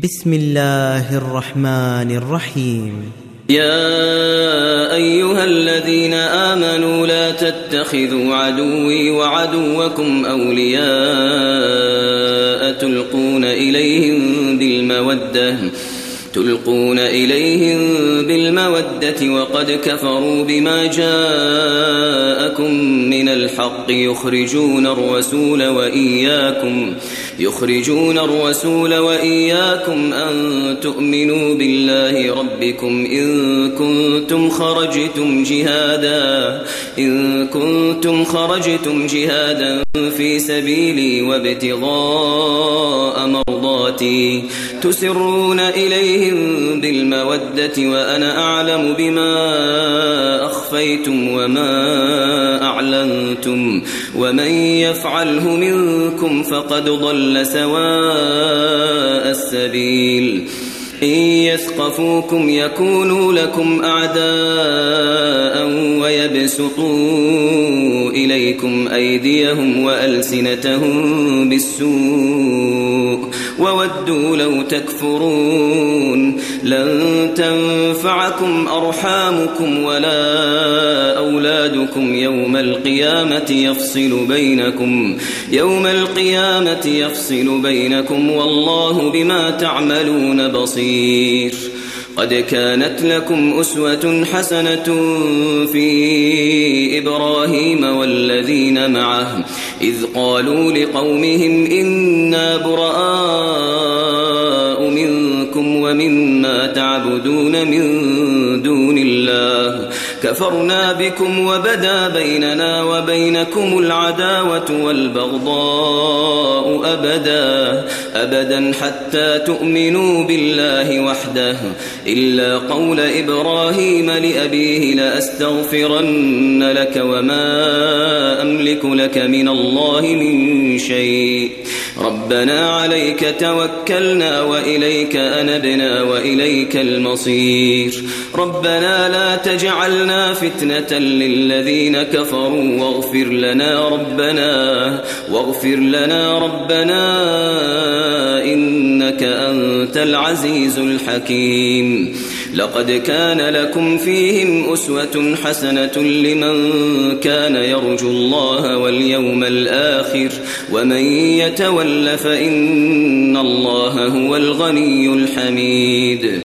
بسم الله الرحمن الرحيم. يا أيها الذين آمنوا لا تتخذوا عدوي وعدوكم أولياء تلقون إليهم بالمودة وقد كفروا بما جاءكم من الحق يخرجون الرسول وإياكم أن تؤمنوا بالله ربكم إن كنتم خرجتم جهادا في سبيلي وابتغاء مرضاتي تسرون إليهم بالمودة وأنا أعلم بما أخفيتم وما أعلنتم ومن يفعله منكم فقد ضل سواء السبيل. إن يثقفوكم يكونوا لكم أعداء ويبسطوا إليكم أيديهم وألسنتهم بالسوء وودوا لو تكفرون. لن تنفعكم أرحامكم ولا أولادكم يوم القيامة يفصل بينكم والله بما تعملون بصير. قد كانت لكم أسوة حسنة في إبراهيم والذين معه إذ قالوا لقومهم إنا براء منكم ومما تعبدون من دون الله كفرنا بكم وبدا بيننا وبينكم العداوة والبغضاء أبدا حتى تؤمنوا بالله وحده إلا قول إبراهيم لأبيه لأستغفرن لك وما أملك لك من الله من شيء ربنا عليك توكلنا وإليك أنبنا وإليك المصير. ربنا لا تجعلنا فتنة للذين كفروا واغفر لنا ربنا إنك أنت العزيز الحكيم. لقد كان لكم فيهم أسوة حسنة لمن كان يرجو الله واليوم الآخر ومن يتول فإن الله هو الغني الحميد.